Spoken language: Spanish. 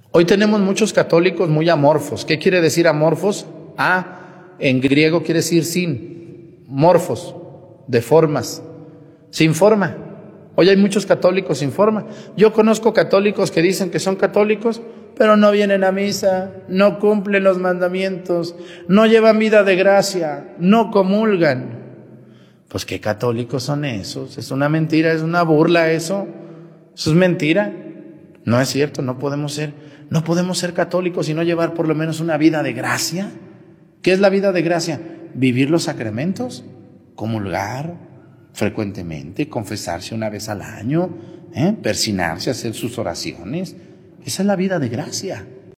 Hoy tenemos muchos católicos muy amorfos. ¿Qué quiere decir amorfos? En griego quiere decir sin, morfos, de formas, sin forma. Hoy hay muchos católicos sin forma. Yo conozco católicos que dicen que son católicos, pero no vienen a misa, no cumplen los mandamientos, no llevan vida de gracia, no comulgan. Pues ¿qué católicos son esos? Es una mentira, es una burla eso. Eso es mentira. No es cierto, no podemos ser católicos y no llevar por lo menos una vida de gracia. ¿Qué es la vida de gracia? Vivir los sacramentos, comulgar frecuentemente, confesarse una vez al año, persinarse, hacer sus oraciones. Esa es la vida de gracia.